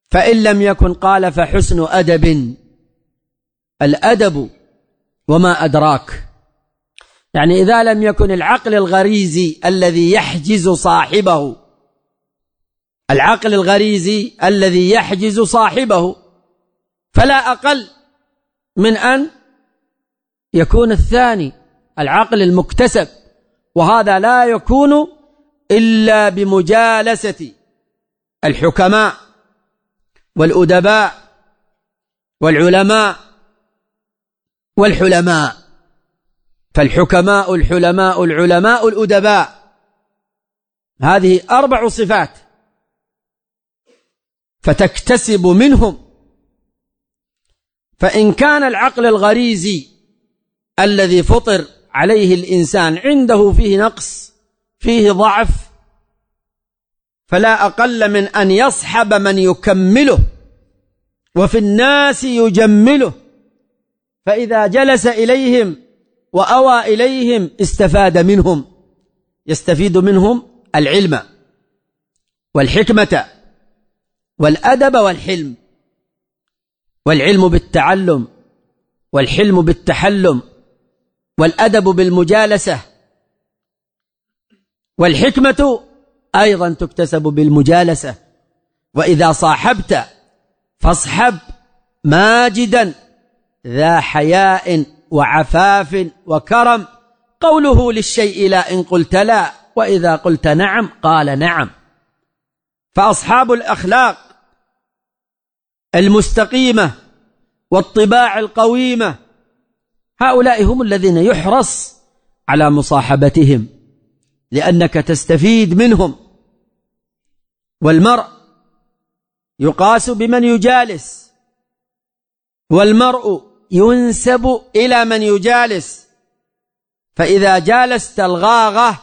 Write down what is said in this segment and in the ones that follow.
فإن لم يكن قال فحسن أدب. الأدب وما أدراك، يعني إذا لم يكن العقل الغريزي الذي يحجز صاحبه، العقل الغريزي الذي يحجز صاحبه، فلا أقل من أن يكون الثاني العقل المكتسب، وهذا لا يكون إلا بمجالسة الحكماء والأدباء والعلماء والحلماء. فالحكماء الحلماء العلماء الأدباء، هذه 4 صفات، فتكتسب منهم. فإن كان العقل الغريزي الذي فطر عليه الإنسان عنده فيه نقص، فيه ضعف، فلا أقل من أن يصحب من يكمله، وفي الناس يجمله، فإذا جلس إليهم وأوى إليهم استفاد منهم، يستفيد منهم العلم والحكمة والأدب والحلم. والعلم بالتعلم، والحلم بالتحلم، والأدب بالمجالسة، والحكمة أيضا تكتسب بالمجالسة. وإذا صاحبت فاصحب ماجدا ذا حياء وعفاف وكرم، قوله للشيء لا إن قلت لا، وإذا قلت نعم قال نعم. فأصحاب الأخلاق المستقيمة والطباع القويمة هؤلاء هم الذين يحرص على مصاحبتهم، لأنك تستفيد منهم. والمرء يقاس بمن يجالس، والمرء ينسب إلى من يجالس. فإذا جالست الغاغة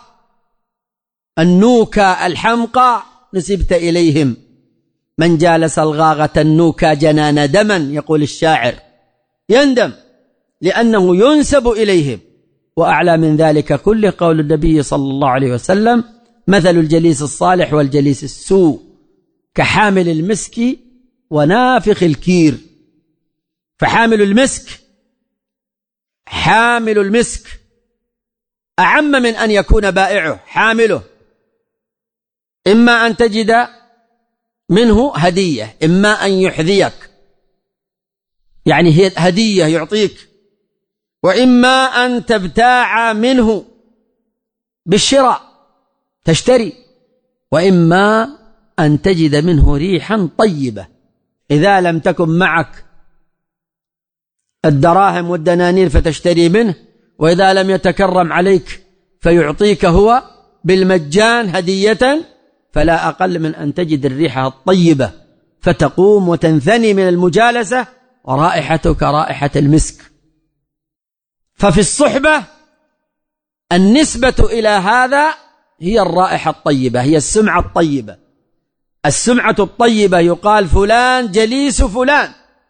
النوكة الحمقى نسبت إليهم. من جالس الغاغة النوكة جنان دما، يقول الشاعر، يندم لأنه ينسب إليهم. وأعلى من ذلك كل قول النبي صلى الله عليه وسلم: مثل الجليس الصالح والجليس السوء كحامل المسك ونافخ الكير. فحامل المسك، حامل المسك أعم من أن يكون بائعه. حامله إما أن تجد منه هدية، إما أن يحذيك، يعني هي هدية يعطيك، وإما أن تبتاع منه بالشراء تشتري، وإما أن تجد منه ريحا طيبة. إذا لم تكن معك الدراهم والدنانير فتشتري منه، وإذا لم يتكرم عليك فيعطيك هو بالمجان هدية، فلا أقل من أن تجد الريحة الطيبة فتقوم وتنثني من المجالسة، ورائحتك رائحة المسك. ففي الصحبة النسبة إلى هذا هي الرائحة الطيبة، هي السمعة الطيبة. السمعة الطيبة يقال فلان جليس فلان،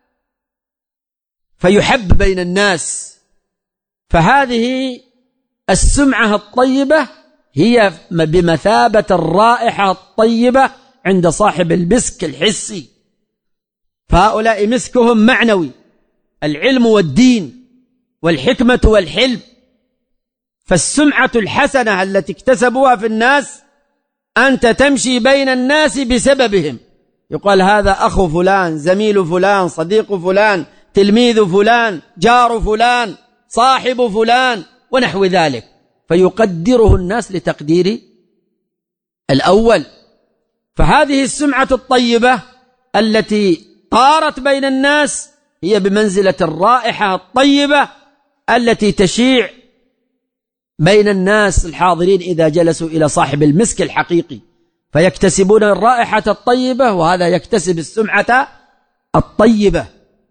فيحب بين الناس. فهذه السمعة الطيبة هي بمثابة الرائحة الطيبة عند صاحب المسك الحسي. فهؤلاء مسكهم معنوي، العلم والدين والحكمة والحلم. فالسمعة الحسنة التي اكتسبوها في الناس أنت تمشي بين الناس بسببهم. يقال هذا أخو فلان، زميل فلان، صديق فلان، تلميذ فلان، جار فلان، صاحب فلان، ونحو ذلك، فيقدره الناس لتقدير الأول. فهذه السمعة الطيبة التي طارت بين الناس هي بمنزلة الرائحة الطيبة التي تشيع بين الناس الحاضرين إذا جلسوا إلى صاحب المسك الحقيقي، فيكتسبون الرائحة الطيبة، وهذا يكتسب السمعة الطيبة.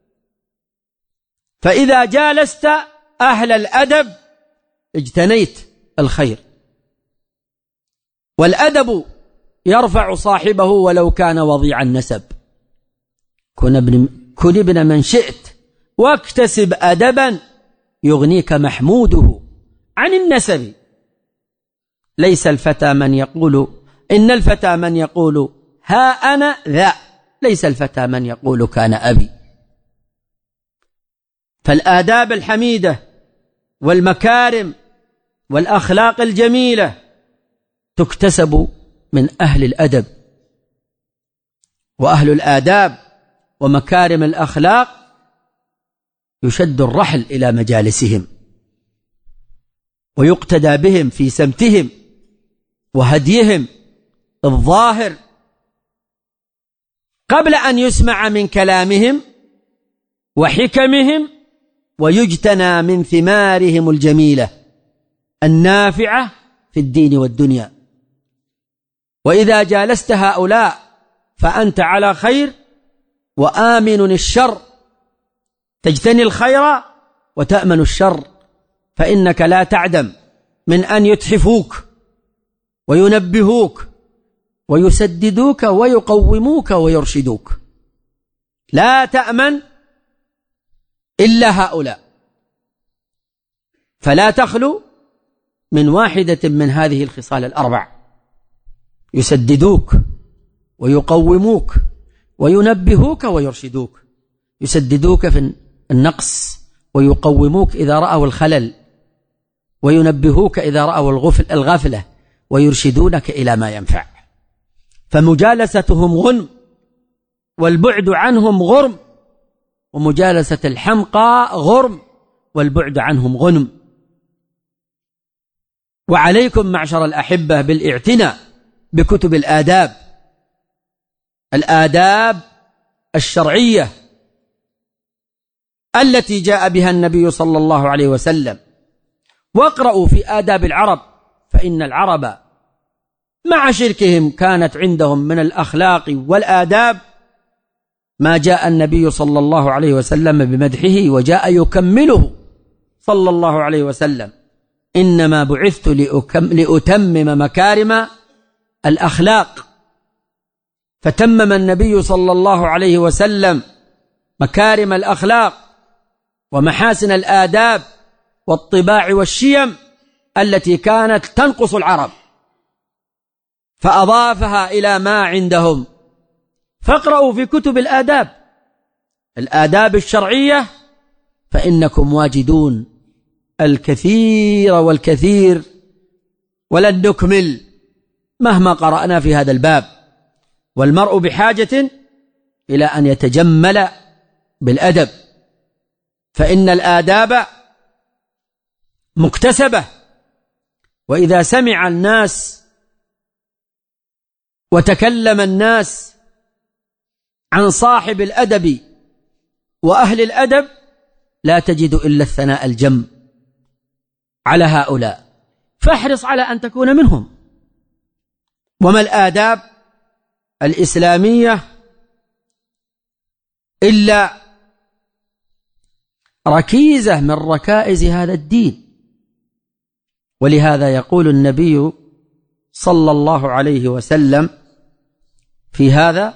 فإذا جالست أهل الأدب اجتنيت الخير. والأدب يرفع صاحبه ولو كان وضيع النسب. كن ابن من شئت واكتسب أدبا يغنيك محموده عن النسب. ليس الفتى من يقول إن الفتى من يقول ها أنا ذا، ليس الفتى من يقول كان أبي. فالآداب الحميدة والمكارم والأخلاق الجميلة تكتسب من أهل الأدب، وأهل الآداب ومكارم الأخلاق يشد الرحل إلى مجالسهم ويقتدى بهم في سمتهم وهديهم الظاهر قبل أن يسمع من كلامهم وحكمهم ويجتنى من ثمارهم الجميلة النافعة في الدين والدنيا. وإذا جالست هؤلاء فأنت على خير وآمن الشر، تجتني الخير وتأمن الشر، فإنك لا تعدم من أن يتحفوك وينبهوك ويسددوك ويقوموك ويرشدوك. لا تأمن إلا هؤلاء، فلا تخلو من واحدة من هذه الخصال الأربع: يسددوك ويقوموك وينبهوك ويرشدوك. يسددوك في النقص، ويقوموك إذا رأوا الخلل، وينبهوك إذا رأوا الغفلة، ويرشدونك إلى ما ينفع. فمجالستهم غنم، والبعد عنهم غرم، ومجالسة الحمقى غرم، والبعد عنهم غنم. وعليكم معشر الأحبة بالاعتناء بكتب الآداب، الآداب الشرعية التي جاء بها النبي صلى الله عليه وسلم. واقرأوا في آداب العرب، فإن العرب مع شركهم كانت عندهم من الأخلاق والآداب ما جاء النبي صلى الله عليه وسلم بمدحه وجاء يكمله صلى الله عليه وسلم: إنما بعثت لأتمم مكارم الأخلاق. فتمم النبي صلى الله عليه وسلم مكارم الأخلاق ومحاسن الآداب والطباع والشيم التي كانت تنقص العرب، فأضافها إلى ما عندهم. فاقرأوا في كتب الآداب الشرعية، فإنكم واجدون الكثير والكثير، ولن نكمل مهما قرأنا في هذا الباب. والمرء بحاجة إلى أن يتجمل بالأدب، فإن الآداب مكتسبة. وإذا سمع الناس وتكلم الناس عن صاحب الأدب وأهل الأدب لا تجد إلا الثناء الجم على هؤلاء، فاحرص على أن تكون منهم. وما الآداب الإسلامية إلا ركيزة من ركائز هذا الدين. ولهذا يقول النبي صلى الله عليه وسلم في هذا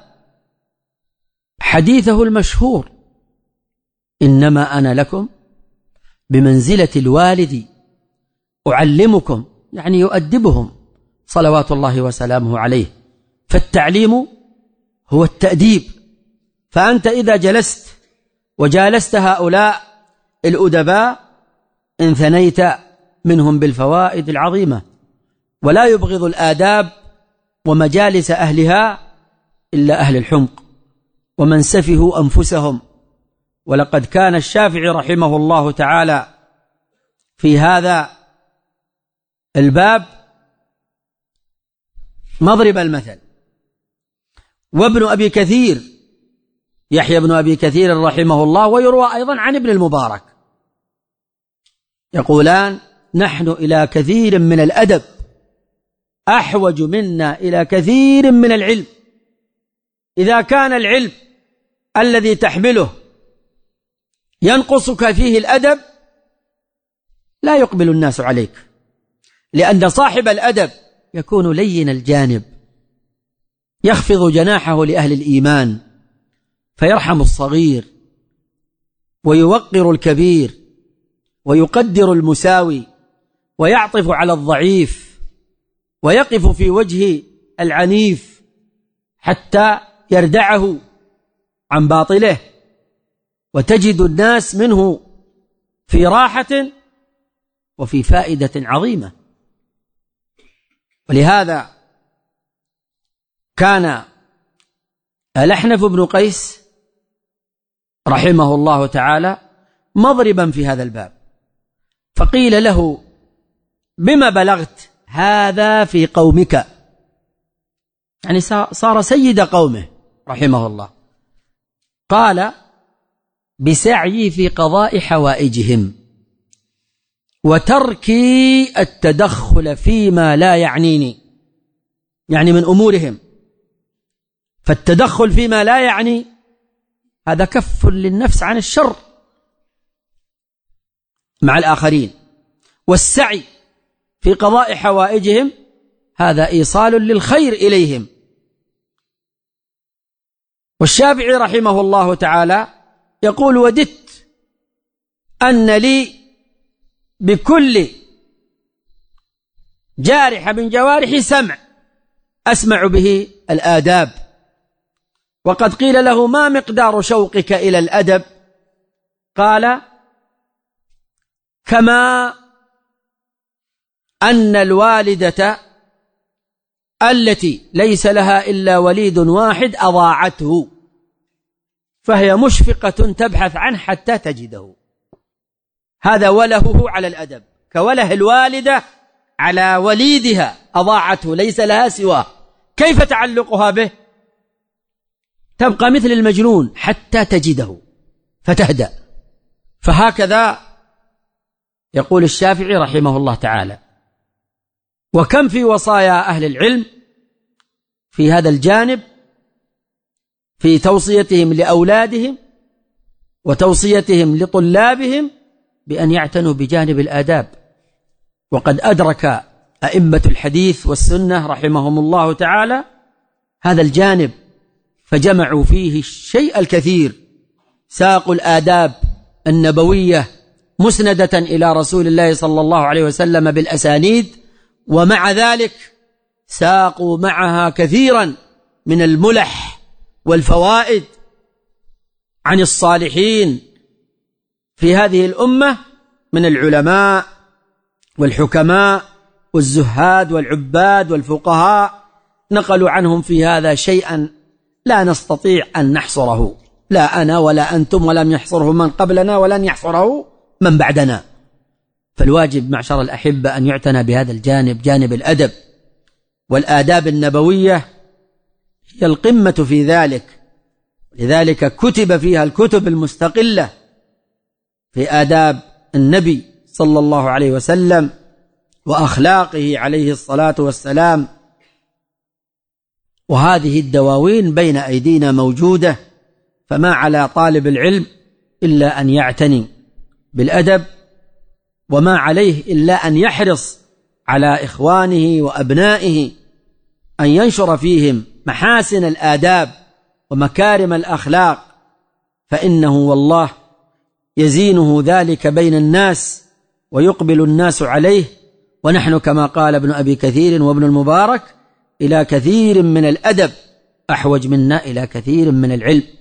حديثه المشهور: إنما أنا لكم بمنزلة الوالد أعلمكم، يعني يؤدبهم صلوات الله وسلامه عليه. فالتعليم هو التأديب. فأنت إذا جلست وجالست هؤلاء الأدباء انثنيت منهم بالفوائد العظيمة. ولا يبغض الآداب ومجالس أهلها إلا أهل الحمق ومن سفهوا أنفسهم. ولقد كان الشافعي رحمه الله تعالى في هذا الباب مضرب المثل. وابن أبي كثير يحيى بن أبي كثير رحمه الله، ويروى أيضا عن ابن المبارك، يقولان: نحن إلى كثير من الأدب أحوج منا إلى كثير من العلم. إذا كان العلم الذي تحمله ينقصك فيه الأدب لا يقبل الناس عليك، لأن صاحب الأدب يكون لين الجانب، يخفض جناحه لأهل الإيمان، فيرحم الصغير ويوقر الكبير ويقدر المساوي ويعطف على الضعيف ويقف في وجه العنيف حتى يردعه عن باطله، وتجد الناس منه في راحة وفي فائدة عظيمة. ولهذا كان الأحنف بن قيس رحمه الله تعالى مضربا في هذا الباب، فقيل له: بما بلغت هذا في قومك؟ يعني صار سيد قومه رحمه الله. قال: بسعي في قضاء حوائجهم وتركي التدخل فيما لا يعنيني، يعني من أمورهم. فالتدخل فيما لا يعني هذا كف للنفس عن الشر مع الآخرين، والسعي في قضاء حوائجهم هذا إيصال للخير إليهم. والشافعي رحمه الله تعالى يقول: وددت أن لي بكل جارح من جوارحي سمع أسمع به الآداب. وقد قيل له: ما مقدار شوقك إلى الأدب؟ قال: كما أن الوالدة التي ليس لها إلا وليد واحد أضاعته، فهي مشفقة تبحث عنه حتى تجده. هذا ولهه على الأدب، كوله الوالدة على وليدها أضاعته، ليس لها سواه. كيف تعلقها به؟ تبقى مثل المجنون حتى تجده فتهدأ. فهكذا يقول الشافعي رحمه الله تعالى. وكم في وصايا أهل العلم في هذا الجانب، في توصيتهم لأولادهم وتوصيتهم لطلابهم بأن يعتنوا بجانب الآداب. وقد أدرك أئمة الحديث والسنة رحمهم الله تعالى هذا الجانب، فجمعوا فيه الشيء الكثير. ساقوا الآداب النبوية مسندة إلى رسول الله صلى الله عليه وسلم بالأسانيد، ومع ذلك ساقوا معها كثيرا من الملح والفوائد عن الصالحين في هذه الأمة من العلماء والحكماء والزهاد والعباد والفقهاء. نقلوا عنهم في هذا شيئا لا نستطيع أن نحصره، لا أنا ولا أنتم، ولم يحصره من قبلنا ولن يحصره من بعدنا. فالواجب معشر الأحبة أن يعتنى بهذا الجانب، جانب الأدب. والآداب النبوية هي القمة في ذلك، لذلك كتب فيها الكتب المستقلة في آداب النبي صلى الله عليه وسلم وأخلاقه عليه الصلاة والسلام. وهذه الدواوين بين أيدينا موجودة، فما على طالب العلم إلا أن يعتني بالأدب، وما عليه إلا أن يحرص على إخوانه وأبنائه أن ينشر فيهم محاسن الآداب ومكارم الأخلاق، فإنه والله يزينه ذلك بين الناس ويقبل الناس عليه. ونحن كما قال ابن أبي كثير وابن المبارك: إلى كثير من الأدب أحوج منا إلى كثير من العلم.